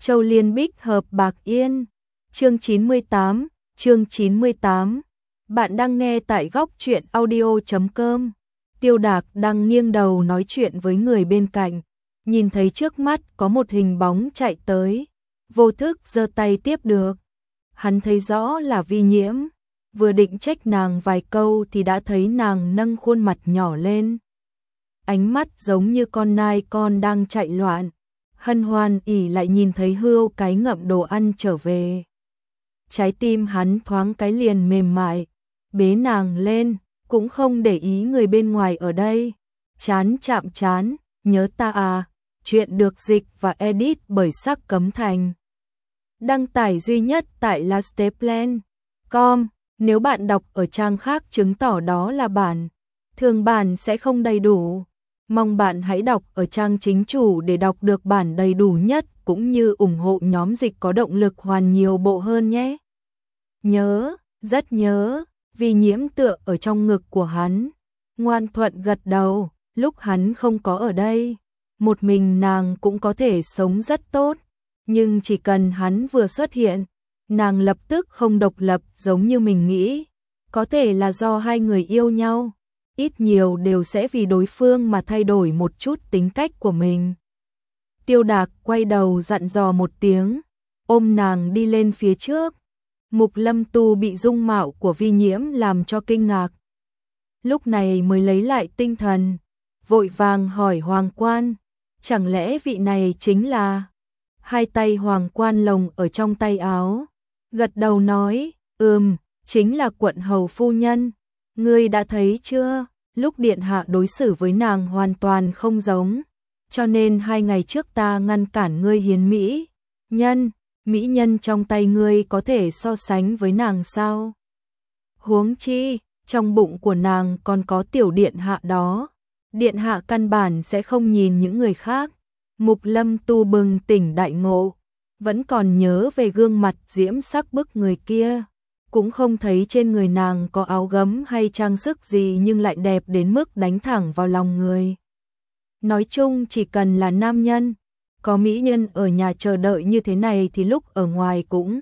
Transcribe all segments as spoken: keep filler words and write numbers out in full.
Châu Liên Bích hợp Bạc Yên. Chương chín mươi tám, chương chín mươi tám. Bạn đang nghe tại góc truyện audio chấm com. Tiêu Đạc đang nghiêng đầu nói chuyện với người bên cạnh, nhìn thấy trước mắt có một hình bóng chạy tới, vô thức giơ tay tiếp được. Hắn thấy rõ là Vi Nhiễm, vừa định trách nàng vài câu thì đã thấy nàng nâng khuôn mặt nhỏ lên. Ánh mắt giống như con nai con đang chạy loạn, hân hoan ỉ lại nhìn thấy hươu cái ngậm đồ ăn trở về. Trái tim hắn thoáng cái liền mềm mại, bế nàng lên, cũng không để ý người bên ngoài ở đây. Chán chạm chán, nhớ ta à, chuyện được dịch và edit bởi Sắc Cấm Thành. Đăng tải duy nhất tại lasteplan chấm com, nếu bạn đọc ở trang khác chứng tỏ đó là bản thường bản sẽ không đầy đủ. Mong bạn hãy đọc ở trang chính chủ để đọc được bản đầy đủ nhất, cũng như ủng hộ nhóm dịch có động lực hoàn nhiều bộ hơn nhé. Nhớ, rất nhớ, Vi Nhiễm tựa ở trong ngực của hắn, ngoan thuận gật đầu. Lúc hắn không có ở đây, một mình nàng cũng có thể sống rất tốt, nhưng chỉ cần hắn vừa xuất hiện, nàng lập tức không độc lập giống như mình nghĩ. Có thể là do hai người yêu nhau, ít nhiều đều sẽ vì đối phương mà thay đổi một chút tính cách của mình. Tiêu Đạc quay đầu dặn dò một tiếng, ôm nàng đi lên phía trước. Mục Lâm Tu bị dung mạo của Vi Nhiễm làm cho kinh ngạc, lúc này mới lấy lại tinh thần, vội vàng hỏi Hoàng Quan, chẳng lẽ vị này chính là... Hai tay Hoàng Quan lồng ở trong tay áo, gật đầu nói, ừm, chính là quận hầu phu nhân. Ngươi đã thấy chưa, lúc điện hạ đối xử với nàng hoàn toàn không giống, cho nên hai ngày trước ta ngăn cản ngươi hiến mỹ nhân. Mỹ nhân trong tay ngươi có thể so sánh với nàng sao? Huống chi, trong bụng của nàng còn có tiểu điện hạ đó. Điện hạ căn bản sẽ không nhìn những người khác. Mục Lâm Tu bừng tỉnh đại ngộ, vẫn còn nhớ về gương mặt diễm sắc bức người kia. Cũng không thấy trên người nàng có áo gấm hay trang sức gì, nhưng lại đẹp đến mức đánh thẳng vào lòng người. Nói chung chỉ cần là nam nhân, có mỹ nhân ở nhà chờ đợi như thế này thì lúc ở ngoài cũng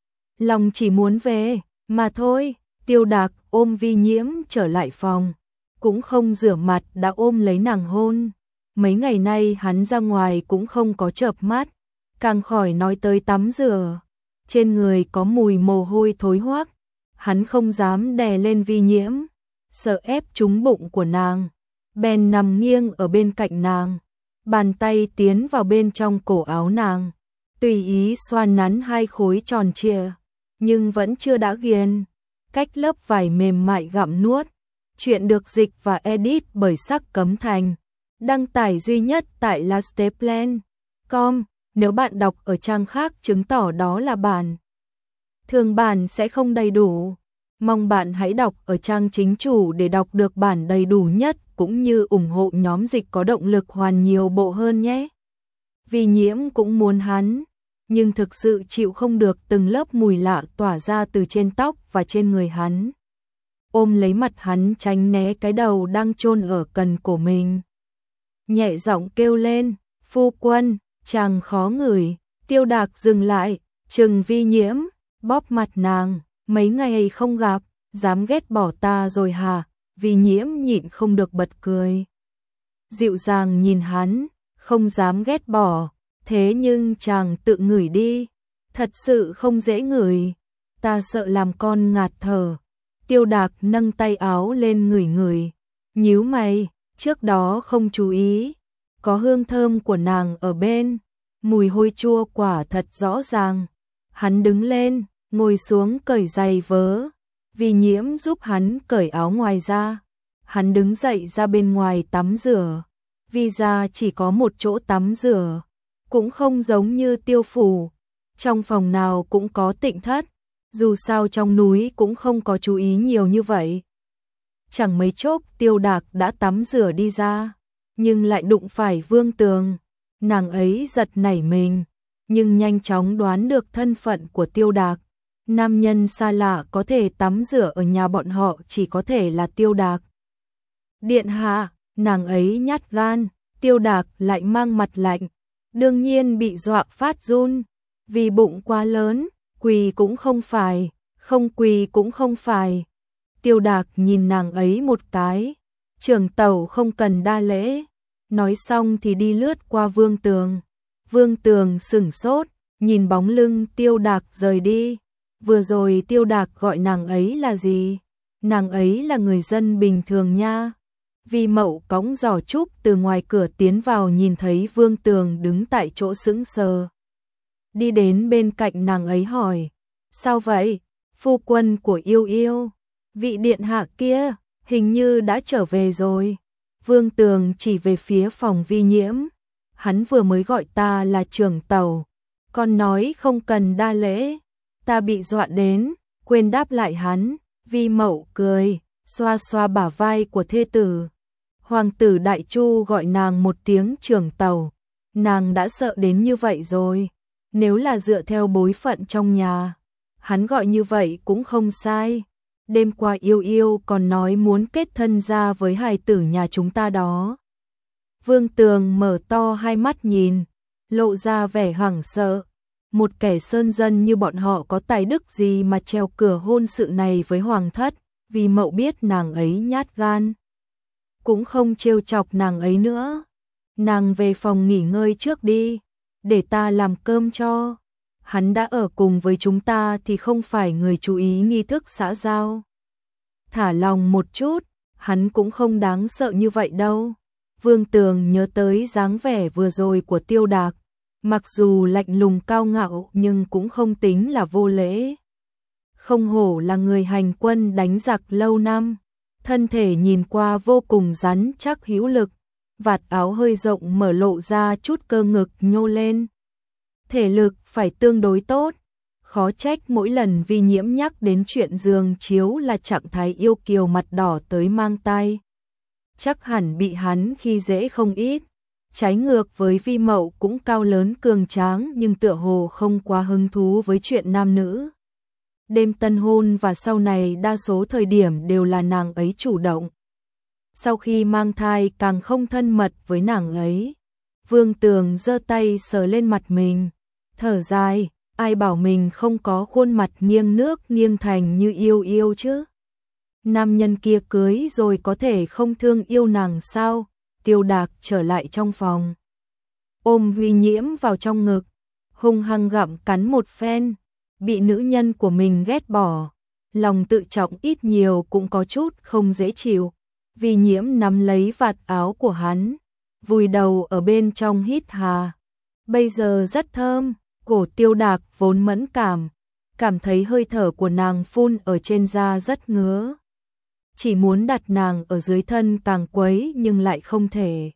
lòng chỉ muốn về mà thôi. Tiêu Đạc ôm Vi Nhiễm trở lại phòng, cũng không rửa mặt đã ôm lấy nàng hôn. Mấy ngày nay hắn ra ngoài cũng không có chợp mắt, càng khỏi nói tới tắm rửa. Trên người có mùi mồ hôi thối hoắc, hắn không dám đè lên Vi Nhiễm, sợ ép trúng bụng của nàng, bèn nằm nghiêng ở bên cạnh nàng, bàn tay tiến vào bên trong cổ áo nàng, tùy ý xoa nắn hai khối tròn trịa, nhưng vẫn chưa đã ghiền, cách lớp vải mềm mại gặm nuốt. Chuyện được dịch và edit bởi Sắc Cấm Thành, đăng tải duy nhất tại lasteplan chấm com, nếu bạn đọc ở trang khác chứng tỏ đó là bản thường bản sẽ không đầy đủ. Mong bạn hãy đọc ở trang chính chủ để đọc được bản đầy đủ nhất, cũng như ủng hộ nhóm dịch có động lực hoàn nhiều bộ hơn nhé. Vi Nhiễm cũng muốn hắn, nhưng thực sự chịu không được từng lớp mùi lạ tỏa ra từ trên tóc và trên người hắn. Ôm lấy mặt hắn tránh né cái đầu đang chôn ở cần cổ mình. Nhẹ giọng kêu lên, phu quân, chàng khó ngửi. Tiêu Đạc dừng lại, trừng Vi Nhiễm, bóp mặt nàng, mấy ngày không gặp, dám ghét bỏ ta rồi hả? Vi Nhiễm nhịn không được bật cười, dịu dàng nhìn hắn, không dám ghét bỏ, thế nhưng chàng tự ngửi đi, thật sự không dễ ngửi, ta sợ làm con ngạt thở. Tiêu Đạc nâng tay áo lên ngửi ngửi, nhíu mày, trước đó không chú ý, có hương thơm của nàng ở bên, mùi hôi chua quả thật rõ ràng. Hắn đứng lên, ngồi xuống cởi giày vớ, Vi Nhiễm giúp hắn cởi áo ngoài ra. Hắn đứng dậy ra bên ngoài tắm rửa, vì ra chỉ có một chỗ tắm rửa, cũng không giống như Tiêu phủ, trong phòng nào cũng có tịnh thất, dù sao trong núi cũng không có chú ý nhiều như vậy. Chẳng mấy chốc Tiêu Đạc đã tắm rửa đi ra, nhưng lại đụng phải Vương Tường. Nàng ấy giật nảy mình, nhưng nhanh chóng đoán được thân phận của Tiêu Đạc. Nam nhân xa lạ có thể tắm rửa ở nhà bọn họ chỉ có thể là Tiêu Đạc. Điện hạ, nàng ấy nhát gan. Tiêu Đạc lại mang mặt lạnh, đương nhiên bị dọa phát run, vì bụng quá lớn, quỳ cũng không phải, không quỳ cũng không phải. Tiêu Đạc nhìn nàng ấy một cái, trưởng tẩu không cần đa lễ, nói xong thì đi lướt qua Vương Tường. Vương Tường sửng sốt, nhìn bóng lưng Tiêu Đạc rời đi. Vừa rồi Tiêu Đạc gọi nàng ấy là gì? Nàng ấy là người dân bình thường nha. Vi Mậu cõng giỏ trúc từ ngoài cửa tiến vào, nhìn thấy Vương Tường đứng tại chỗ sững sờ. Đi đến bên cạnh nàng ấy hỏi, sao vậy? Phu quân của Yêu Yêu, vị điện hạ kia, hình như đã trở về rồi. Vương Tường chỉ về phía phòng Vi Nhiễm, hắn vừa mới gọi ta là trưởng tẩu, còn nói không cần đa lễ, ta bị dọa đến, quên đáp lại hắn. Vi Mậu cười, xoa xoa bả vai của thê tử. Hoàng tử Đại Chu gọi nàng một tiếng trưởng tẩu, nàng đã sợ đến như vậy rồi. Nếu là dựa theo bối phận trong nhà, hắn gọi như vậy cũng không sai. Đêm qua Yêu Yêu còn nói muốn kết thân ra với hài tử nhà chúng ta đó. Vương Tường mở to hai mắt nhìn, lộ ra vẻ hoảng sợ. Một kẻ sơn dân như bọn họ có tài đức gì mà treo cửa hôn sự này với hoàng thất? Vì Mậu biết nàng ấy nhát gan, cũng không trêu chọc nàng ấy nữa. Nàng về phòng nghỉ ngơi trước đi, để ta làm cơm cho. Hắn đã ở cùng với chúng ta thì không phải người chú ý nghi thức xã giao. Thả lòng một chút, hắn cũng không đáng sợ như vậy đâu. Vương Tường nhớ tới dáng vẻ vừa rồi của Tiêu Đạc, mặc dù lạnh lùng cao ngạo nhưng cũng không tính là vô lễ. Không hổ là người hành quân đánh giặc lâu năm, thân thể nhìn qua vô cùng rắn chắc hữu lực, vạt áo hơi rộng mở lộ ra chút cơ ngực nhô lên. Thể lực phải tương đối tốt, khó trách mỗi lần Vi Nhiễm nhắc đến chuyện giường chiếu là trạng thái yêu kiều mặt đỏ tới mang tai. Chắc hẳn bị hắn khi dễ không ít. Trái ngược với Vi Mậu cũng cao lớn cường tráng nhưng tựa hồ không quá hứng thú với chuyện nam nữ. Đêm tân hôn và sau này đa số thời điểm đều là nàng ấy chủ động. Sau khi mang thai càng không thân mật với nàng ấy. Vương Tường giơ tay sờ lên mặt mình, thở dài, ai bảo mình không có khuôn mặt nghiêng nước nghiêng thành như Yêu Yêu chứ. Nam nhân kia cưới rồi có thể không thương yêu nàng sao? Tiêu Đạc trở lại trong phòng, ôm Vi Nhiễm vào trong ngực, hung hăng gặm cắn một phen. Bị nữ nhân của mình ghét bỏ, lòng tự trọng ít nhiều cũng có chút không dễ chịu. Vi Nhiễm nắm lấy vạt áo của hắn, vùi đầu ở bên trong hít hà. Bây giờ rất thơm. Cổ Tiêu Đạc vốn mẫn cảm, cảm thấy hơi thở của nàng phun ở trên da rất ngứa. Chỉ muốn đặt nàng ở dưới thân càng quấy nhưng lại không thể.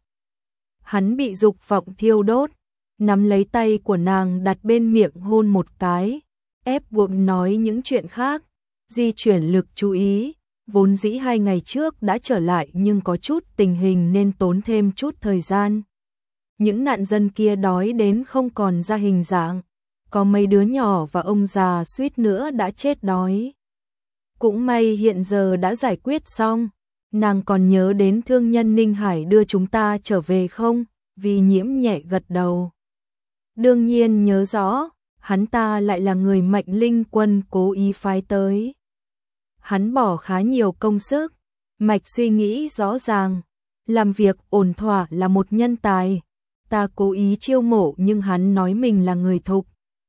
Hắn bị dục vọng thiêu đốt, nắm lấy tay của nàng đặt bên miệng hôn một cái, ép buộc nói những chuyện khác, di chuyển lực chú ý. Vốn dĩ hai ngày trước đã trở lại nhưng có chút tình hình nên tốn thêm chút thời gian. Những nạn dân kia đói đến không còn ra hình dạng, có mấy đứa nhỏ và ông già suýt nữa đã chết đói. Cũng may hiện giờ đã giải quyết xong. Nàng còn nhớ đến thương nhân Ninh Hải đưa chúng ta trở về không? Vi Nhiễm nhẹ gật đầu. Đương nhiên nhớ rõ, hắn ta lại là người Mạch Linh Quân cố ý phái tới. Hắn bỏ khá nhiều công sức, mạch suy nghĩ rõ ràng, làm việc ổn thỏa là một nhân tài. Ta cố ý chiêu mộ nhưng hắn nói mình là người thục.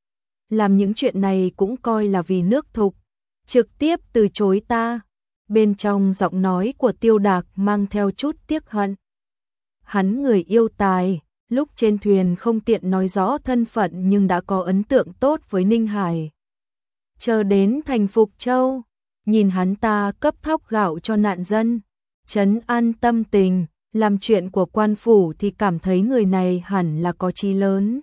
Làm những chuyện này cũng coi là vì nước thục, trực tiếp từ chối ta. Bên trong giọng nói của Tiêu Đạc mang theo chút tiếc hận. Hắn người yêu tài, lúc trên thuyền không tiện nói rõ thân phận nhưng đã có ấn tượng tốt với Ninh Hải. Chờ đến thành Phục Châu, nhìn hắn ta cấp thóc gạo cho nạn dân, trấn an tâm tình, làm chuyện của quan phủ thì cảm thấy người này hẳn là có chí lớn.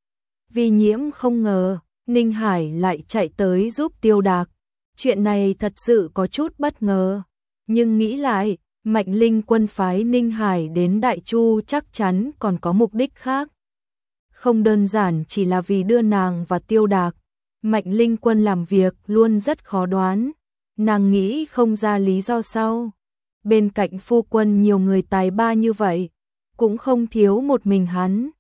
Vi Nhiễm không ngờ Ninh Hải lại chạy tới giúp Tiêu Đạc. Chuyện này thật sự có chút bất ngờ, nhưng nghĩ lại, Mạch Linh Quân phái Ninh Hải đến Đại Chu chắc chắn còn có mục đích khác. Không đơn giản chỉ là vì đưa nàng và Tiêu Đạc. Mạch Linh Quân làm việc luôn rất khó đoán, nàng nghĩ không ra lý do sau. Bên cạnh phu quân nhiều người tài ba như vậy, cũng không thiếu một mình hắn.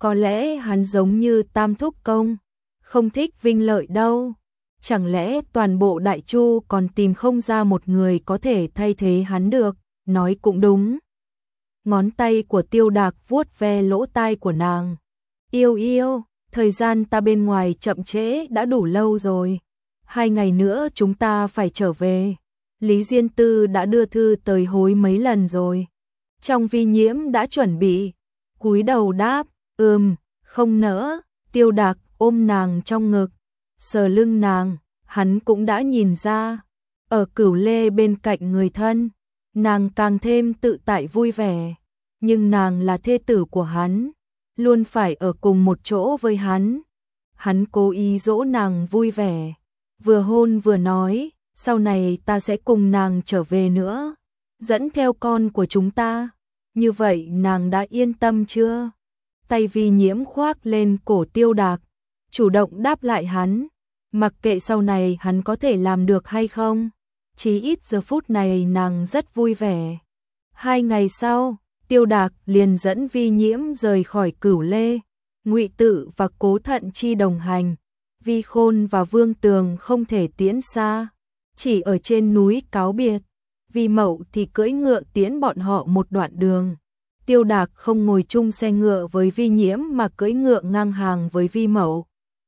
Có lẽ hắn giống như Tam Thúc Công, không thích Vinh Lợi đâu. Chẳng lẽ toàn bộ Đại Chu còn tìm không ra một người có thể thay thế hắn được, nói cũng đúng. Ngón tay của Tiêu Đạc vuốt ve lỗ tai của nàng. Yêu yêu, thời gian ta bên ngoài chậm trễ đã đủ lâu rồi. Hai ngày nữa chúng ta phải trở về. Lý Diên Tư đã đưa thư tới hối mấy lần rồi. Trong Vi Nhiễm đã chuẩn bị. Cúi đầu đáp, ừm, không nỡ. Tiêu Đạc ôm nàng trong ngực, sờ lưng nàng, hắn cũng đã nhìn ra. Ở Cửu Lê bên cạnh người thân, nàng càng thêm tự tại vui vẻ. Nhưng nàng là thê tử của hắn, luôn phải ở cùng một chỗ với hắn. Hắn cố ý dỗ nàng vui vẻ, vừa hôn vừa nói, sau này ta sẽ cùng nàng trở về nữa, dẫn theo con của chúng ta. Như vậy nàng đã yên tâm chưa? Tay Vi Nhiễm khoác lên cổ Tiêu Đạc, chủ động đáp lại hắn, mặc kệ sau này hắn có thể làm được hay không, chí ít giờ phút này nàng rất vui vẻ. Hai ngày sau, Tiêu Đạc liền dẫn Vi Nhiễm rời khỏi Cửu Lê, Ngụy Tự và Cố Thận Chi đồng hành. Vi Khôn và Vương Tường không thể tiễn xa, chỉ ở trên núi cáo biệt. Vi Mậu thì cưỡi ngựa tiễn bọn họ một đoạn đường. Tiêu Đạc không ngồi chung xe ngựa với Vi Nhiễm mà cưỡi ngựa ngang hàng với Vi Mậu.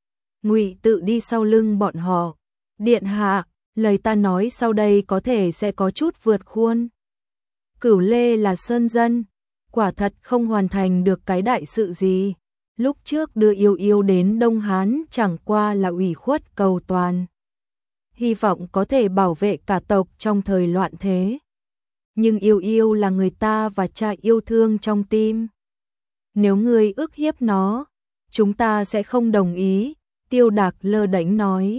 Ngụy Tự đi sau lưng bọn họ. Điện hạ, lời ta nói sau đây có thể sẽ có chút vượt khuôn. Cửu Lê là sơn dân, quả thật không hoàn thành được cái đại sự gì. Lúc trước đưa Yêu Yêu đến Đông Hán chẳng qua là ủy khuất cầu toàn, hy vọng có thể bảo vệ cả tộc trong thời loạn thế. Nhưng Yêu Yêu là người ta và cha yêu thương trong tim. Nếu ngươi ức hiếp nó, chúng ta sẽ không đồng ý. Tiêu Đạc lơ đễnh nói.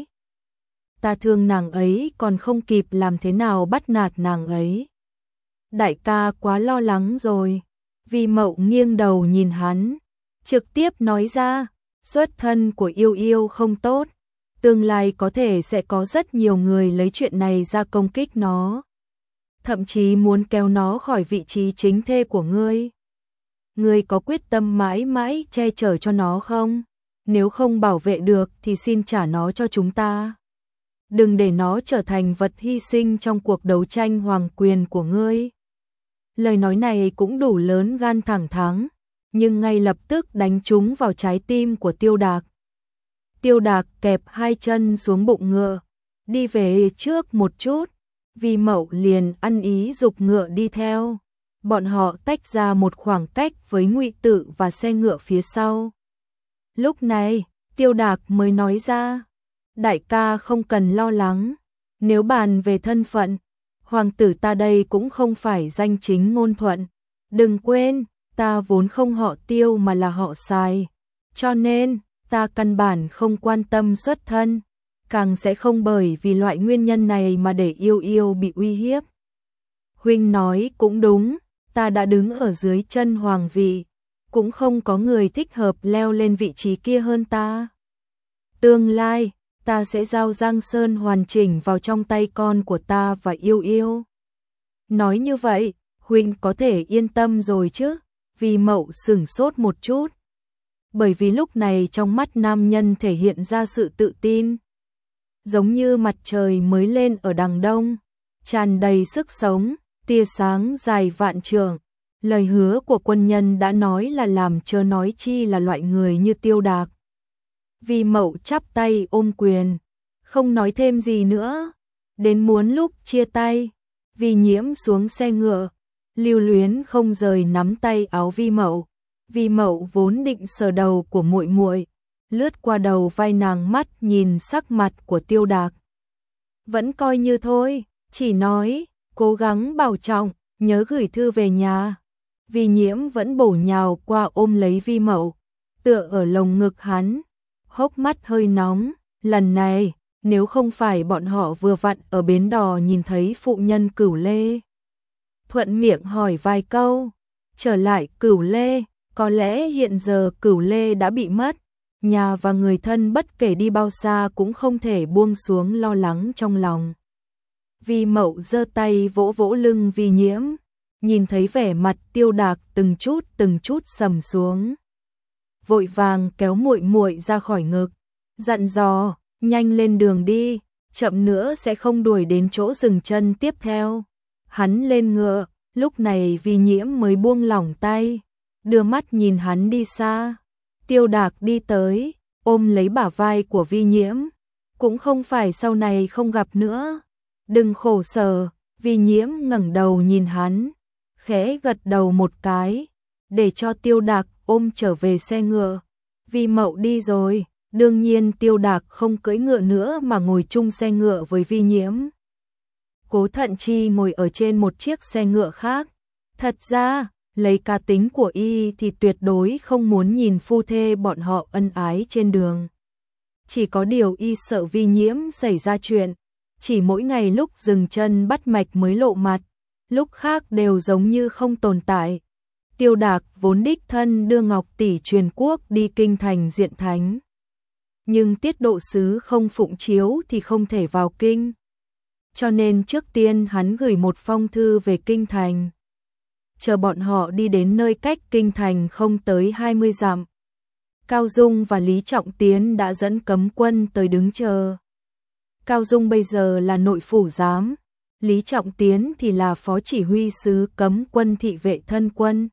Ta thương nàng ấy còn không kịp làm thế nào bắt nạt nàng ấy. Đại ca quá lo lắng rồi. Vi Mậu nghiêng đầu nhìn hắn, trực tiếp nói ra, xuất thân của Yêu Yêu không tốt, tương lai có thể sẽ có rất nhiều người lấy chuyện này ra công kích nó, thậm chí muốn kéo nó khỏi vị trí chính thê của ngươi. Ngươi có quyết tâm mãi mãi che chở cho nó không? Nếu không bảo vệ được thì xin trả nó cho chúng ta. Đừng để nó trở thành vật hy sinh trong cuộc đấu tranh hoàng quyền của ngươi. Lời nói này cũng đủ lớn gan thẳng thắn, nhưng ngay lập tức đánh trúng vào trái tim của Tiêu Đạc. Tiêu Đạc kẹp hai chân xuống bụng ngựa, đi về trước một chút. Vi Mậu liền ăn ý giục ngựa đi theo. Bọn họ tách ra một khoảng cách với Ngụy Tự và xe ngựa phía sau. Lúc này, Tiêu Đạc mới nói ra, đại ca không cần lo lắng, nếu bàn về thân phận, hoàng tử ta đây cũng không phải danh chính ngôn thuận. Đừng quên, ta vốn không họ Tiêu mà là họ Sài, cho nên ta căn bản không quan tâm xuất thân, càng sẽ không bởi vì loại nguyên nhân này mà để Yêu Yêu bị uy hiếp. Huynh nói cũng đúng, ta đã đứng ở dưới chân hoàng vị, cũng không có người thích hợp leo lên vị trí kia hơn ta. Tương lai, ta sẽ giao Giang Sơn hoàn chỉnh vào trong tay con của ta và Yêu Yêu. Nói như vậy, huynh có thể yên tâm rồi chứ? Vi Mậu sửng sốt một chút, bởi vì lúc này trong mắt nam nhân thể hiện ra sự tự tin, giống như mặt trời mới lên ở đằng đông, tràn đầy sức sống, tia sáng dài vạn trượng. Lời hứa của quân nhân đã nói là làm, chớ nói chi là loại người như Tiêu Đạc. Vi Mậu chắp tay ôm quyền, không nói thêm gì nữa. Đến muốn lúc chia tay, Vi Nhiễm xuống xe ngựa, lưu luyến không rời nắm tay áo Vi Mậu. Vi Mậu vốn định sờ đầu của muội muội, lướt qua đầu vai nàng, mắt nhìn sắc mặt của Tiêu Đạc, vẫn coi như thôi, chỉ nói cố gắng bảo trọng, nhớ gửi thư về nhà. Vi Nhiễm vẫn bổ nhào qua ôm lấy Vi Mậu, tựa ở lồng ngực hắn, hốc mắt hơi nóng. Lần này, nếu không phải bọn họ vừa vặn ở bến đò nhìn thấy phụ nhân Cửu Lê, thuận miệng hỏi vài câu, trở lại Cửu Lê, có lẽ hiện giờ Cửu Lê đã bị mất, nhà và người thân bất kể đi bao xa cũng không thể buông xuống lo lắng trong lòng. Vi Mậu giơ tay vỗ vỗ lưng Vi Nhiễm, nhìn thấy vẻ mặt Tiêu Đạc từng chút từng chút sầm xuống. vội vàng kéo muội muội ra khỏi ngực, dặn dò, nhanh lên đường đi, chậm nữa sẽ không đuổi đến chỗ dừng chân tiếp theo. Hắn lên ngựa, lúc này Vi Nhiễm mới buông lỏng tay, đưa mắt nhìn hắn đi xa. Tiêu Đạc đi tới, ôm lấy bả vai của Vi Nhiễm, cũng không phải sau này không gặp nữa. Đừng khổ sở, Vi Nhiễm ngẩng đầu nhìn hắn, khẽ gật đầu một cái, để cho Tiêu Đạc ôm trở về xe ngựa. Vi Mậu đi rồi, đương nhiên Tiêu Đạc không cưỡi ngựa nữa mà ngồi chung xe ngựa với Vi Nhiễm. Cố Thận Chi ngồi ở trên một chiếc xe ngựa khác. Thật ra, lấy cá tính của y thì tuyệt đối không muốn nhìn phu thê bọn họ ân ái trên đường. Chỉ có điều y sợ Vi Nhiễm xảy ra chuyện, chỉ mỗi ngày lúc dừng chân bắt mạch mới lộ mặt, lúc khác đều giống như không tồn tại. Tiêu Đạc vốn đích thân đưa Ngọc tỷ truyền quốc đi kinh thành diện thánh, nhưng tiết độ sứ không phụng chiếu thì không thể vào kinh. Cho nên trước tiên hắn gửi một phong thư về kinh thành. Chờ bọn họ đi đến nơi cách kinh thành không tới hai mươi dặm, Cao Dung và Lý Trọng Tiến đã dẫn cấm quân tới đứng chờ. Cao Dung bây giờ là nội phủ giám, Lý Trọng Tiến thì là phó chỉ huy sứ cấm quân thị vệ thân quân.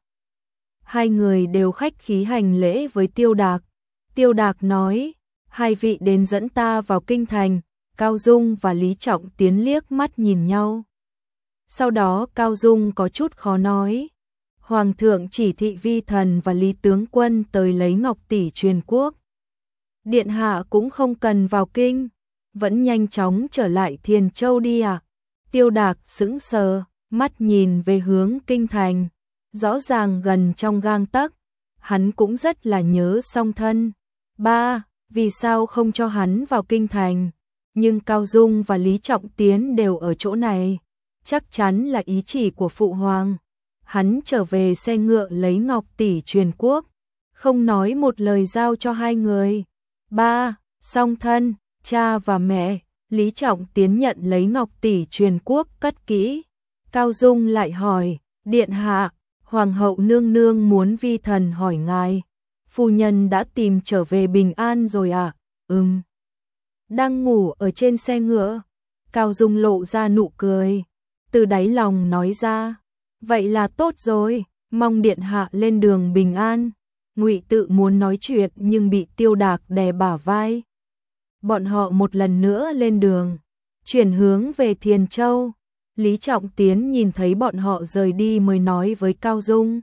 Hai người đều khách khí hành lễ với Tiêu Đạc. Tiêu Đạc nói, hai vị đến dẫn ta vào kinh thành. Cao Dung và Lý Trọng Tiến liếc mắt nhìn nhau. Sau đó Cao Dung có chút khó nói. Hoàng thượng chỉ thị Vi thần và Lý tướng quân tới lấy Ngọc tỷ truyền quốc. Điện hạ cũng không cần vào kinh, vẫn nhanh chóng trở lại Thiền Châu đi à? Tiêu Đạc sững sờ, mắt nhìn về hướng kinh thành, rõ ràng gần trong gang tấc, hắn cũng rất là nhớ song thân. Ba, vì sao không cho hắn vào kinh thành? Nhưng Cao Dung và Lý Trọng Tiến đều ở chỗ này, chắc chắn là ý chỉ của phụ hoàng. Hắn trở về xe ngựa lấy Ngọc tỷ truyền quốc, không nói một lời giao cho hai người. Ba, song thân, cha và mẹ, Lý Trọng Tiến nhận lấy Ngọc tỷ truyền quốc cất kỹ. Cao Dung lại hỏi, điện hạ, hoàng hậu nương nương muốn vi thần hỏi ngài, phu nhân đã tìm trở về bình an rồi à? Ừm. Đang ngủ ở trên xe ngựa. Cao Dung lộ ra nụ cười, từ đáy lòng nói ra, vậy là tốt rồi, mong điện hạ lên đường bình an. Ngụy Tự muốn nói chuyện nhưng bị Tiêu Đạc đè bả vai. Bọn họ một lần nữa lên đường, chuyển hướng về Thiền Châu. Lý Trọng Tiến nhìn thấy bọn họ rời đi mới nói với Cao Dung,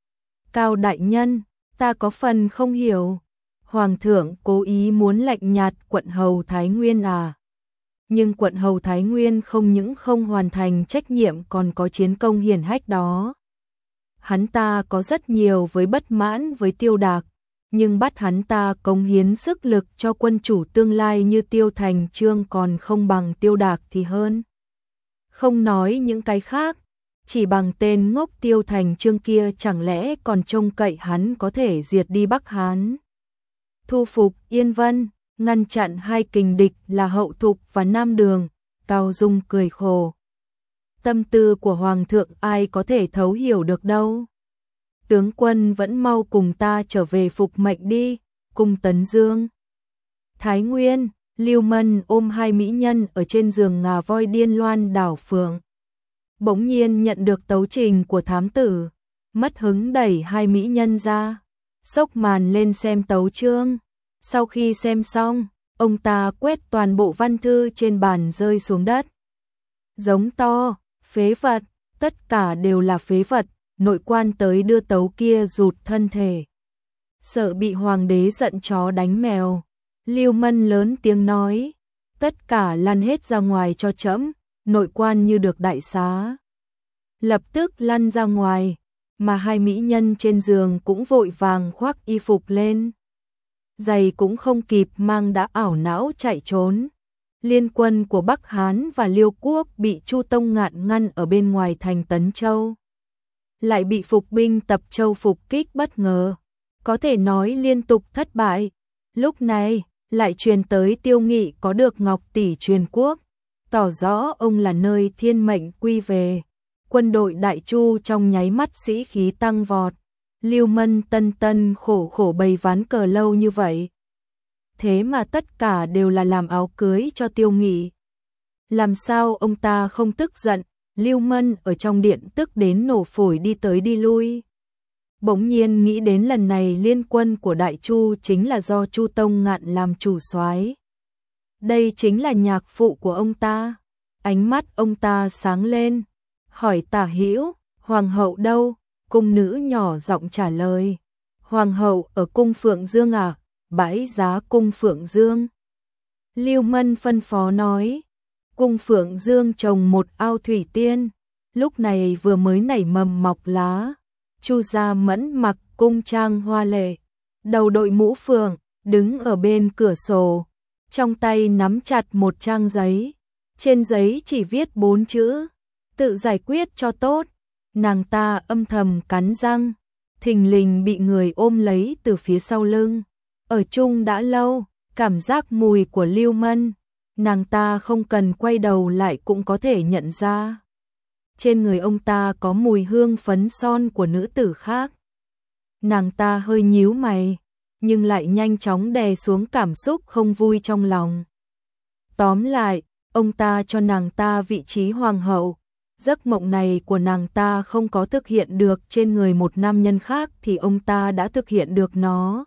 Cao đại nhân, ta có phần không hiểu, hoàng thượng cố ý muốn lạnh nhạt quận hầu Thái Nguyên à? Nhưng quận hầu Thái Nguyên không những không hoàn thành trách nhiệm còn có chiến công hiển hách đó. Hắn ta có rất nhiều với bất mãn với Tiêu Đạc, nhưng bắt hắn ta cống hiến sức lực cho quân chủ tương lai như Tiêu Thành Chương còn không bằng Tiêu Đạc thì hơn. Không nói những cái khác, chỉ bằng tên ngốc Tiêu Thành Chương kia chẳng lẽ còn trông cậy hắn có thể diệt đi Bắc Hán. Thu phục Yên Vân, ngăn chặn hai kình địch là Hậu Thục và Nam Đường. Cao Dung cười khổ. Tâm tư của hoàng thượng ai có thể thấu hiểu được đâu. Tướng quân vẫn mau cùng ta trở về phục mệnh đi, cung Tấn Dương. Thái Nguyên, Lưu Mân ôm hai mỹ nhân ở trên giường ngà voi điên loan đảo phượng. Bỗng nhiên nhận được tấu trình của thám tử, mất hứng đẩy hai mỹ nhân ra, xốc màn lên xem tấu chương. Sau khi xem xong, ông ta quét toàn bộ văn thư trên bàn rơi xuống đất. Giống to, phế vật, tất cả đều là phế vật, nội quan tới đưa tấu kia rụt thân thể. Sợ bị hoàng đế giận chó đánh mèo. Lưu Mân lớn tiếng nói, tất cả lăn hết ra ngoài cho trẫm, nội quan như được đại xá. Lập tức lăn ra ngoài, mà hai mỹ nhân trên giường cũng vội vàng khoác y phục lên. Giày cũng không kịp mang đã ảo não chạy trốn. Liên quân của Bắc Hán và Liêu Quốc bị Chu Tông Ngạn ngăn ở bên ngoài thành Tấn Châu. Lại bị phục binh Tập Châu phục kích bất ngờ, có thể nói liên tục thất bại. Lúc này, lại truyền tới Tiêu Nghị có được Ngọc tỷ truyền quốc, tỏ rõ ông là nơi thiên mệnh quy về. Quân đội Đại Chu trong nháy mắt sĩ khí tăng vọt. Lưu Mân tân tân khổ khổ bày ván cờ lâu như vậy. Thế mà tất cả đều là làm áo cưới cho Tiêu Nghị. Làm sao ông ta không tức giận, Lưu Mân ở trong điện tức đến nổ phổi đi tới đi lui. Bỗng nhiên nghĩ đến lần này liên quân của Đại Chu chính là do Chu Tông Ngạn làm chủ soái. Đây chính là nhạc phụ của ông ta. Ánh mắt ông ta sáng lên, hỏi Tả Hữu, hoàng hậu đâu? Cung nữ nhỏ giọng trả lời, hoàng hậu ở cung Phượng Dương à? Bãi giá cung Phượng Dương. Lưu Mân phân phó nói, cung Phượng Dương trồng một ao thủy tiên, lúc này vừa mới nảy mầm mọc lá. Chu Gia Mẫn mặc cung trang hoa lệ, đầu đội mũ phượng, đứng ở bên cửa sổ, trong tay nắm chặt một trang giấy, trên giấy chỉ viết bốn chữ, tự giải quyết cho tốt. Nàng ta âm thầm cắn răng, thình lình bị người ôm lấy từ phía sau lưng. Ở chung đã lâu, cảm giác mùi của Lưu Mân, nàng ta không cần quay đầu lại cũng có thể nhận ra. Trên người ông ta có mùi hương phấn son của nữ tử khác. Nàng ta hơi nhíu mày, nhưng lại nhanh chóng đè xuống cảm xúc không vui trong lòng. Tóm lại, ông ta cho nàng ta vị trí hoàng hậu. Giấc mộng này của nàng ta không có thực hiện được trên người một nam nhân khác thì ông ta đã thực hiện được nó.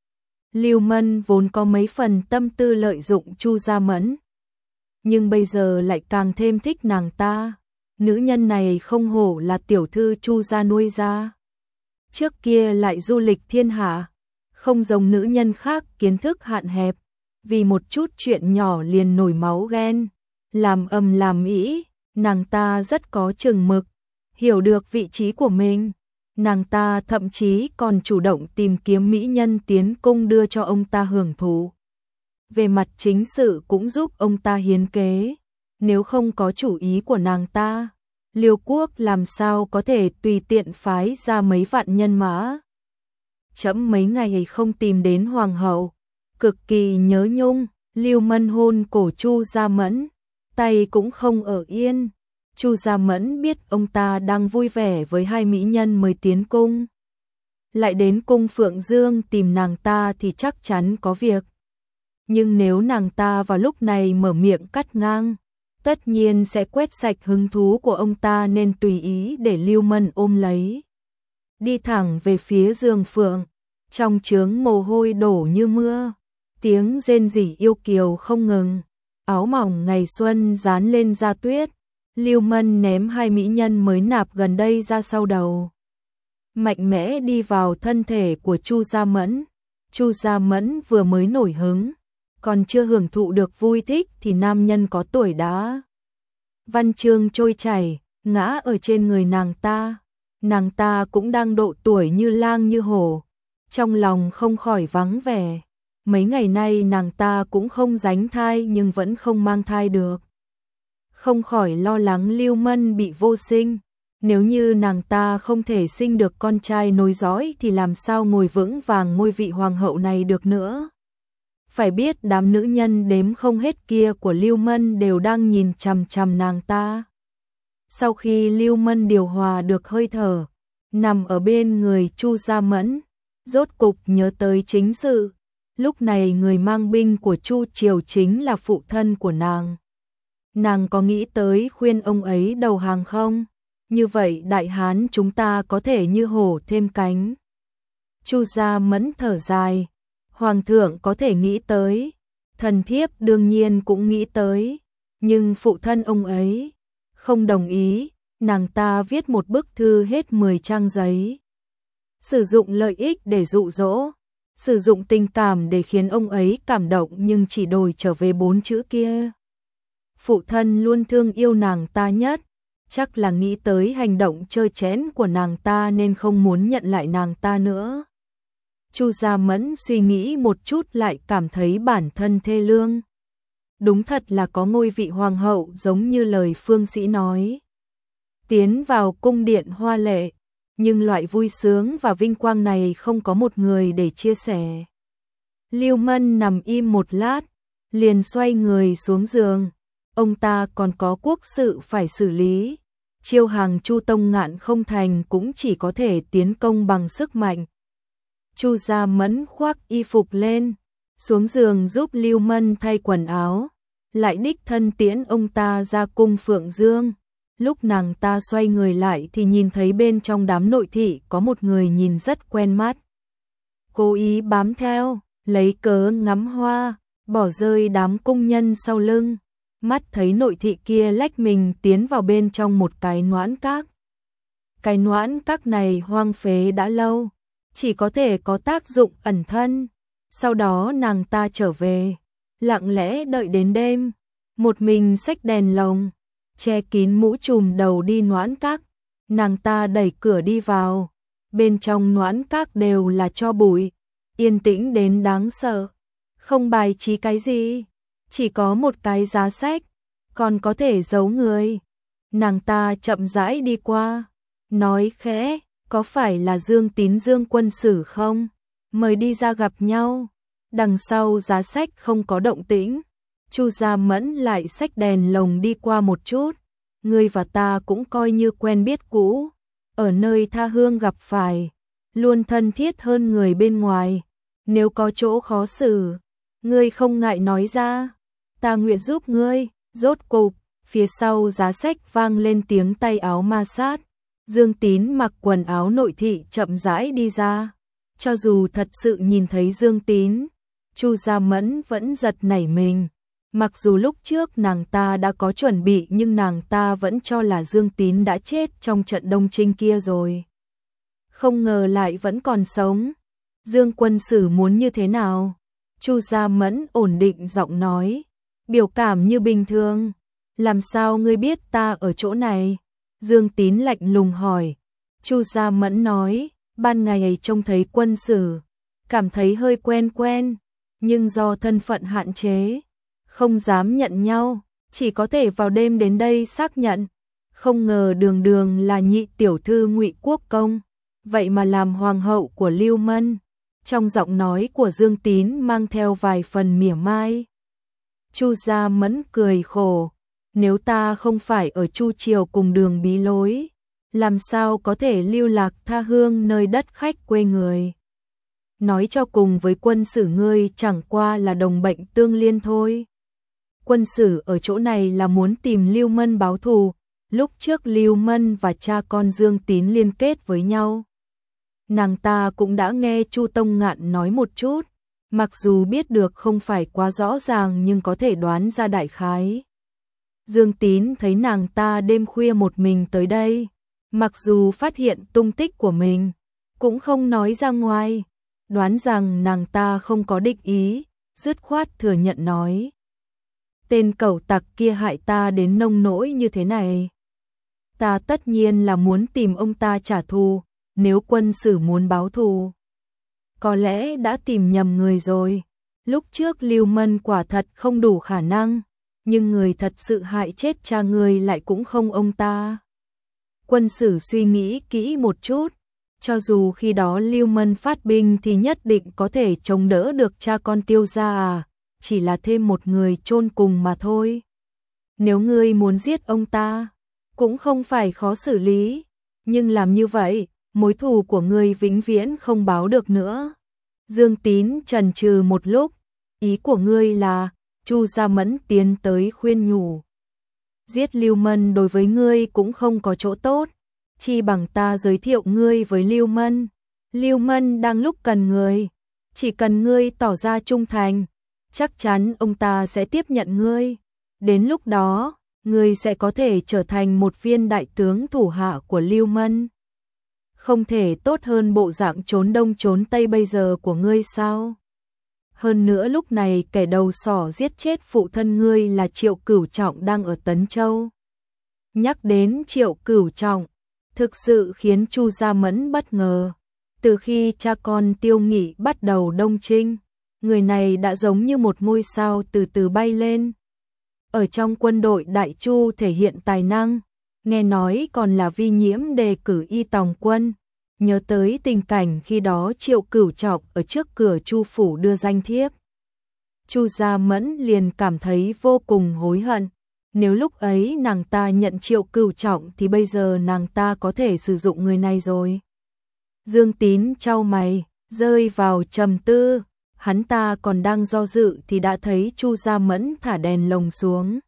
Lưu Mân vốn có mấy phần tâm tư lợi dụng Chu Gia Mẫn, nhưng bây giờ lại càng thêm thích nàng ta. Nữ nhân này không hổ là tiểu thư Chu gia nuôi ra. Trước kia lại du lịch thiên hạ, không giống nữ nhân khác kiến thức hạn hẹp, vì một chút chuyện nhỏ liền nổi máu ghen, làm ầm làm ĩ. Nàng ta rất có chừng mực, hiểu được vị trí của mình. Nàng ta thậm chí còn chủ động tìm kiếm mỹ nhân tiến cung đưa cho ông ta hưởng thụ. Về mặt chính sự cũng giúp ông ta hiến kế. Nếu không có chủ ý của nàng ta, Liêu quốc làm sao có thể tùy tiện phái ra mấy vạn nhân mã. Trẫm mấy ngày không tìm đến hoàng hậu, cực kỳ nhớ nhung. Lưu Mân hôn cổ Chu Gia Mẫn, tay cũng không ở yên. Chu Gia Mẫn biết ông ta đang vui vẻ với hai mỹ nhân mới tiến cung. Lại đến cung Phượng Dương tìm nàng ta thì chắc chắn có việc. Nhưng nếu nàng ta vào lúc này mở miệng cắt ngang, tất nhiên sẽ quét sạch hứng thú của ông ta, nên tùy ý để Lưu Mân ôm lấy. Đi thẳng về phía giường Phượng, trong trướng mồ hôi đổ như mưa, tiếng rên rỉ yêu kiều không ngừng. Áo mỏng ngày xuân dán lên da tuyết, Lưu Mân ném hai mỹ nhân mới nạp gần đây ra sau đầu, mạnh mẽ đi vào thân thể của Chu Gia Mẫn. Chu Gia Mẫn vừa mới nổi hứng, còn chưa hưởng thụ được vui thích thì nam nhân có tuổi đã văn chương trôi chảy ngã ở trên người nàng ta. Nàng ta cũng đang độ tuổi như lang như hổ, trong lòng không khỏi vắng vẻ. Mấy ngày nay nàng ta cũng không giánh thai nhưng vẫn không mang thai được, không khỏi lo lắng Lưu Mân bị vô sinh. Nếu như nàng ta không thể sinh được con trai nối dõi thì làm sao ngồi vững vàng ngôi vị hoàng hậu này được nữa. Phải biết đám nữ nhân đếm không hết kia của Lưu Mân đều đang nhìn chằm chằm nàng ta. Sau khi Lưu Mân điều hòa được hơi thở, nằm ở bên người Chu Gia Mẫn, rốt cục nhớ tới chính sự. Lúc này người mang binh của Chu Triều chính là phụ thân của nàng. Nàng có nghĩ tới khuyên ông ấy đầu hàng không? Như vậy đại hán chúng ta có thể như hổ thêm cánh. Chu Gia Mẫn thở dài. Hoàng thượng có thể nghĩ tới, thần thiếp đương nhiên cũng nghĩ tới, nhưng phụ thân ông ấy không đồng ý. Nàng ta viết một bức thư hết mười trang giấy, sử dụng lợi ích để dụ dỗ, sử dụng tình cảm để khiến ông ấy cảm động, nhưng chỉ đổi trở về bốn chữ kia. Phụ thân luôn thương yêu nàng ta nhất, chắc là nghĩ tới hành động trơ trẽn của nàng ta nên không muốn nhận lại nàng ta nữa. Chu Gia Mẫn suy nghĩ một chút lại cảm thấy bản thân thê lương. Đúng thật là có ngôi vị hoàng hậu giống như lời phương sĩ nói. Tiến vào cung điện hoa lệ, nhưng loại vui sướng và vinh quang này không có một người để chia sẻ. Lưu Mân nằm im một lát, liền xoay người xuống giường. Ông ta còn có quốc sự phải xử lý. chiêu hàng Chu Tông Ngạn không thành cũng chỉ có thể tiến công bằng sức mạnh. Chu Gia Mẫn khoác y phục lên, xuống giường giúp Lưu Mân thay quần áo, lại đích thân tiễn ông ta ra cung Phượng Dương. Lúc nàng ta xoay người lại thì nhìn thấy bên trong đám nội thị có một người nhìn rất quen mắt. Cố ý bám theo, lấy cớ ngắm hoa, bỏ rơi đám cung nhân sau lưng. Mắt thấy nội thị kia lách mình tiến vào bên trong một cái noãn các. Cái noãn các này hoang phế đã lâu, chỉ có thể có tác dụng ẩn thân. Sau đó nàng ta trở về, lặng lẽ đợi đến đêm, một mình xách đèn lồng, che kín mũ trùm đầu đi noãn các. Nàng ta đẩy cửa đi vào, bên trong noãn các đều là tro bụi, yên tĩnh đến đáng sợ, không bài trí cái gì, chỉ có một cái giá sách, còn có thể giấu người. Nàng ta chậm rãi đi qua, nói khẽ, có phải là Dương Tín Dương quân sử không? Mời đi ra gặp nhau. Đằng sau giá sách không có động tĩnh. Chu Gia Mẫn lại xách đèn lồng đi qua một chút. Ngươi và ta cũng coi như quen biết cũ, ở nơi tha hương gặp phải, luôn thân thiết hơn người bên ngoài. Nếu có chỗ khó xử, ngươi không ngại nói ra, ta nguyện giúp ngươi. Rốt cục, phía sau giá sách vang lên tiếng tay áo ma sát. Dương Tín mặc quần áo nội thị chậm rãi đi ra. Cho dù thật sự nhìn thấy Dương Tín, Chu Gia Mẫn vẫn giật nảy mình. Mặc dù lúc trước nàng ta đã có chuẩn bị nhưng nàng ta vẫn cho là Dương Tín đã chết trong trận Đông Trinh kia rồi. Không ngờ lại vẫn còn sống. Dương quân sử muốn như thế nào? Chu Gia Mẫn ổn định giọng nói, biểu cảm như bình thường. Làm sao ngươi biết ta ở chỗ này? Dương Tín lạnh lùng hỏi. Chu Gia Mẫn nói, ban ngày trông thấy quân sử, cảm thấy hơi quen quen, nhưng do thân phận hạn chế, không dám nhận nhau, chỉ có thể vào đêm đến đây xác nhận. Không ngờ đường đường là nhị tiểu thư Ngụy Quốc Công, vậy mà làm hoàng hậu của Lưu Mân. Trong giọng nói của Dương Tín mang theo vài phần mỉa mai. Chu Gia Mẫn cười khổ, nếu ta không phải ở Chu triều cùng đường bí lối, làm sao có thể lưu lạc tha hương nơi đất khách quê người. Nói cho cùng với quân sử ngươi chẳng qua là đồng bệnh tương liên thôi. Quân sử ở chỗ này là muốn tìm Lưu Mân báo thù, lúc trước Lưu Mân và cha con Dương Tín liên kết với nhau. Nàng ta cũng đã nghe Chu Tông Ngạn nói một chút, mặc dù biết được không phải quá rõ ràng nhưng có thể đoán ra đại khái. Dương Tín thấy nàng ta đêm khuya một mình tới đây, mặc dù phát hiện tung tích của mình, cũng không nói ra ngoài, đoán rằng nàng ta không có địch ý, dứt khoát thừa nhận nói. Tên cẩu tặc kia hại ta đến nông nỗi như thế này. Ta tất nhiên là muốn tìm ông ta trả thù, nếu quân sử muốn báo thù. Có lẽ đã tìm nhầm người rồi, lúc trước Lưu Mân quả thật không đủ khả năng, nhưng người thật sự hại chết cha người lại cũng không ông ta. Quân sử suy nghĩ kỹ một chút, cho dù khi đó Lưu Mân phát binh thì nhất định có thể chống đỡ được cha con Tiêu gia à, chỉ là thêm một người chôn cùng mà thôi. Nếu ngươi muốn giết ông ta, cũng không phải khó xử lý, nhưng làm như vậy, mối thù của ngươi vĩnh viễn không báo được nữa. Dương Tín chần chừ một lúc, ý của ngươi là, Chu Gia Mẫn tiến tới khuyên nhủ. Giết Lưu Mân đối với ngươi cũng không có chỗ tốt, chi bằng ta giới thiệu ngươi với Lưu Mân. Lưu Mân đang lúc cần người, chỉ cần ngươi tỏ ra trung thành, chắc chắn ông ta sẽ tiếp nhận ngươi. Đến lúc đó, ngươi sẽ có thể trở thành một viên đại tướng thủ hạ của Lưu Mân. Không thể tốt hơn bộ dạng trốn đông trốn tây bây giờ của ngươi sao? Hơn nữa lúc này kẻ đầu sỏ giết chết phụ thân ngươi là Triệu Cửu Trọng đang ở Tấn Châu. Nhắc đến Triệu Cửu Trọng, thực sự khiến Chu Gia Mẫn bất ngờ. Từ khi cha con Tiêu Nghị bắt đầu đông trinh, người này đã giống như một ngôi sao từ từ bay lên. Ở trong quân đội Đại Chu thể hiện tài năng, nghe nói còn là Vi Nhiễm đề cử y tòng quân. Nhớ tới tình cảnh khi đó Triệu Cửu Trọng ở trước cửa Chu phủ đưa danh thiếp, Chu Gia Mẫn liền cảm thấy vô cùng hối hận. Nếu lúc ấy nàng ta nhận Triệu Cửu Trọng thì bây giờ nàng ta có thể sử dụng người này rồi. Dương Tín chau mày, rơi vào trầm tư, hắn ta còn đang do dự thì đã thấy Chu Gia Mẫn thả đèn lồng xuống.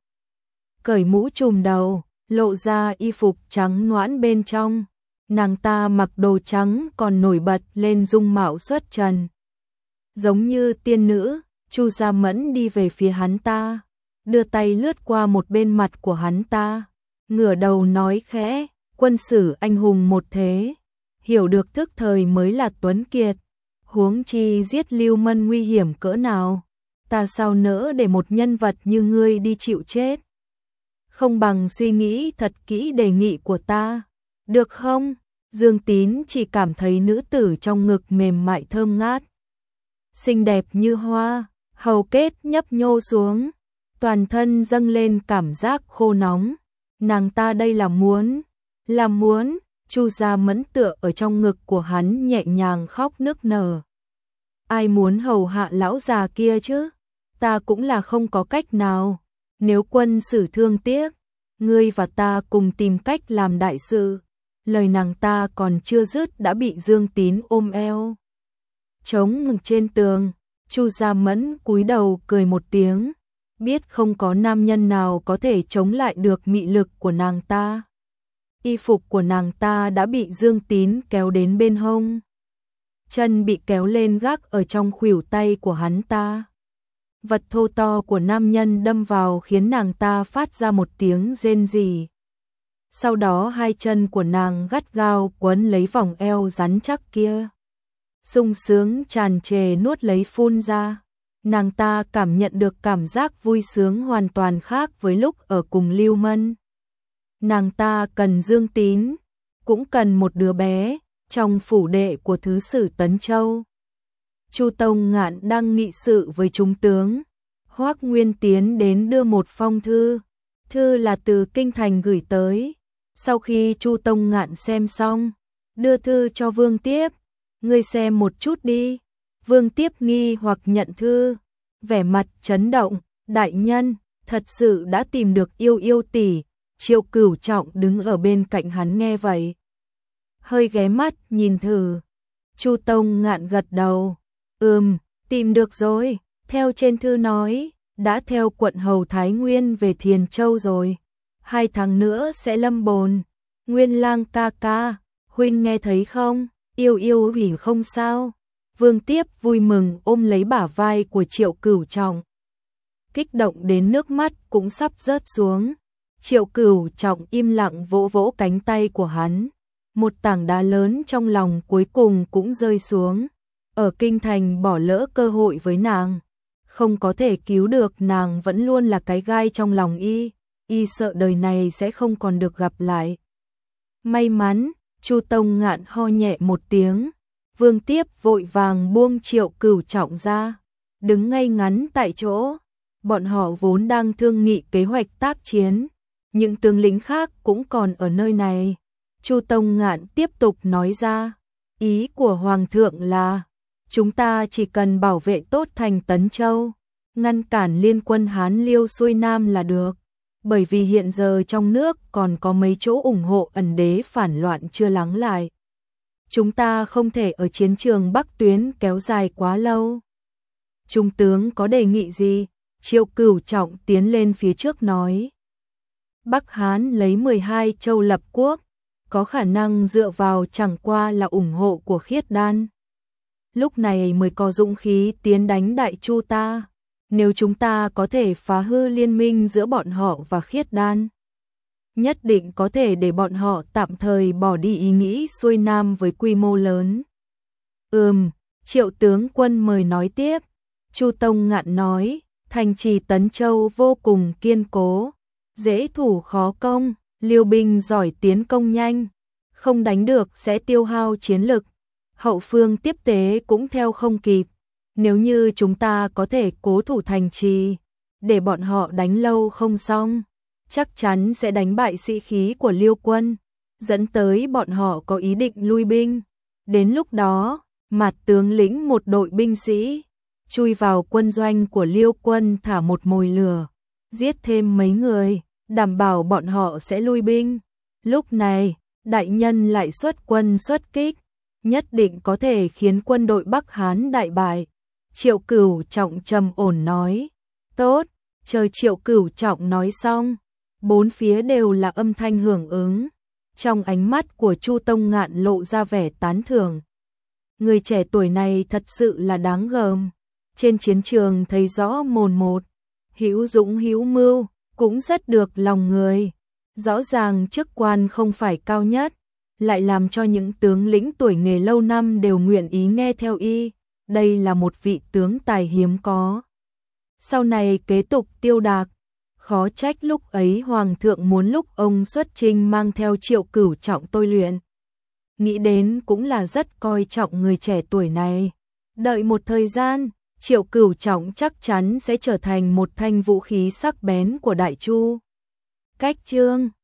Cởi mũ trùm đầu, lộ ra y phục trắng nõn bên trong. Nàng ta mặc đồ trắng còn nổi bật lên dung mạo xuất trần. Giống như tiên nữ, Chu Gia Mẫn đi về phía hắn ta, đưa tay lướt qua một bên mặt của hắn ta, ngửa đầu nói khẽ, quân sử anh hùng một thế, hiểu được thức thời mới là tuấn kiệt, huống chi giết Lưu Mân nguy hiểm cỡ nào, ta sao nỡ để một nhân vật như ngươi đi chịu chết. Không bằng suy nghĩ thật kỹ đề nghị của ta, được không? Dương Tín chỉ cảm thấy nữ tử trong ngực mềm mại thơm ngát, xinh đẹp như hoa, hầu kết nhấp nhô xuống, toàn thân dâng lên cảm giác khô nóng. Nàng ta đây là muốn, là muốn, Chu Gia Mẫn tựa ở trong ngực của hắn nhẹ nhàng khóc nức nở. Ai muốn hầu hạ lão già kia chứ? Ta cũng là không có cách nào. Nếu quân sử thương tiếc, ngươi và ta cùng tìm cách làm đại sự. Lời nàng ta còn chưa dứt đã bị Dương Tín ôm eo chống ngực trên tường. Chu Gia Mẫn cúi đầu cười một tiếng, biết không có nam nhân nào có thể chống lại được mị lực của nàng ta. Y phục của nàng ta đã bị Dương Tín kéo đến bên hông, chân bị kéo lên gác ở trong khuỷu tay của hắn ta. Vật thô to của nam nhân đâm vào khiến nàng ta phát ra một tiếng rên rỉ. Sau đó hai chân của nàng gắt gao quấn lấy vòng eo rắn chắc kia. Sung sướng tràn trề nuốt lấy phun ra. Nàng ta cảm nhận được cảm giác vui sướng hoàn toàn khác với lúc ở cùng Lưu Mân. Nàng ta cần Dương Tín, cũng cần một đứa bé trong phủ đệ của thứ sử Tấn Châu. Chu Tông Ngạn đang nghị sự với trung tướng. Hoắc Nguyên tiến đến đưa một phong thư. Thư là từ kinh thành gửi tới. Sau khi Chu Tông Ngạn xem xong, đưa thư cho Vương Tiếp. Ngươi xem một chút đi. Vương Tiếp nghi hoặc nhận thư, vẻ mặt chấn động. Đại nhân, thật sự đã tìm được yêu yêu tỷ. Triệu Cửu Trọng đứng ở bên cạnh hắn nghe vậy, hơi ghé mắt nhìn thử. Chu Tông Ngạn gật đầu. Ừm, tìm được rồi. Theo trên thư nói, đã theo quận hầu Thái Nguyên về Thiền Châu rồi. Hai tháng nữa sẽ lâm bồn. Nguyên Lang ca ca, huynh nghe thấy không? Yêu yêu hỉ không sao? Vương Tiếp vui mừng ôm lấy bả vai của Triệu Cửu Trọng, kích động đến nước mắt cũng sắp rớt xuống. Triệu Cửu Trọng im lặng vỗ vỗ cánh tay của hắn. Một tảng đá lớn trong lòng cuối cùng cũng rơi xuống. Ở kinh thành bỏ lỡ cơ hội với nàng, không có thể cứu được nàng vẫn luôn là cái gai trong lòng y. Y sợ đời này sẽ không còn được gặp lại. May mắn, Chu Tông Ngạn ho nhẹ một tiếng. Vương Tiếp vội vàng buông Triệu Cửu Trọng ra, đứng ngay ngắn tại chỗ. Bọn họ vốn đang thương nghị kế hoạch tác chiến, những tướng lĩnh khác cũng còn ở nơi này. Chu Tông Ngạn tiếp tục nói ra, ý của Hoàng thượng là, chúng ta chỉ cần bảo vệ tốt thành Tấn Châu, ngăn cản liên quân Hán Liêu xuôi Nam là được. Bởi vì hiện giờ trong nước còn có mấy chỗ ủng hộ ẩn đế phản loạn chưa lắng lại. Chúng ta không thể ở chiến trường Bắc Tuyến kéo dài quá lâu. Trung tướng có đề nghị gì? Triệu Cửu Trọng tiến lên phía trước nói. Bắc Hán lấy mười hai châu lập quốc, có khả năng dựa vào chẳng qua là ủng hộ của Khiết Đan. Lúc này mới có dũng khí tiến đánh Đại Chu ta. Nếu chúng ta có thể phá hư liên minh giữa bọn họ và Khiết Đan, nhất định có thể để bọn họ tạm thời bỏ đi ý nghĩ xuôi Nam với quy mô lớn. Ừm, Triệu tướng quân mời nói tiếp. Chu Tông Ngạn nói, thành trì Tấn Châu vô cùng kiên cố, dễ thủ khó công, Liêu binh giỏi tiến công nhanh, không đánh được sẽ tiêu hao chiến lực, hậu phương tiếp tế cũng theo không kịp. Nếu như chúng ta có thể cố thủ thành trì, để bọn họ đánh lâu không xong, chắc chắn sẽ đánh bại sĩ khí của Liêu quân, dẫn tới bọn họ có ý định lui binh. Đến lúc đó, Mạt tướng lĩnh một đội binh sĩ, chui vào quân doanh của Liêu quân thả một mồi lửa, giết thêm mấy người, đảm bảo bọn họ sẽ lui binh. Lúc này, đại nhân lại xuất quân xuất kích, nhất định có thể khiến quân đội Bắc Hán đại bại. Triệu Cửu Trọng trầm ổn nói. Tốt, chờ Triệu Cửu Trọng nói xong, bốn phía đều là âm thanh hưởng ứng. Trong ánh mắt của Chu Tông Ngạn lộ ra vẻ tán thưởng. Người trẻ tuổi này thật sự là đáng gờm. Trên chiến trường thấy rõ mồn một, hữu dũng hữu mưu, cũng rất được lòng người. Rõ ràng chức quan không phải cao nhất, lại làm cho những tướng lĩnh tuổi nghề lâu năm đều nguyện ý nghe theo y. Đây là một vị tướng tài hiếm có. Sau này kế tục Tiêu Đạc, khó trách lúc ấy Hoàng thượng muốn lúc ông xuất chinh mang theo Triệu Cửu Trọng tôi luyện. Nghĩ đến cũng là rất coi trọng người trẻ tuổi này. Đợi một thời gian, Triệu Cửu Trọng chắc chắn sẽ trở thành một thanh vũ khí sắc bén của Đại Chu. Cách chương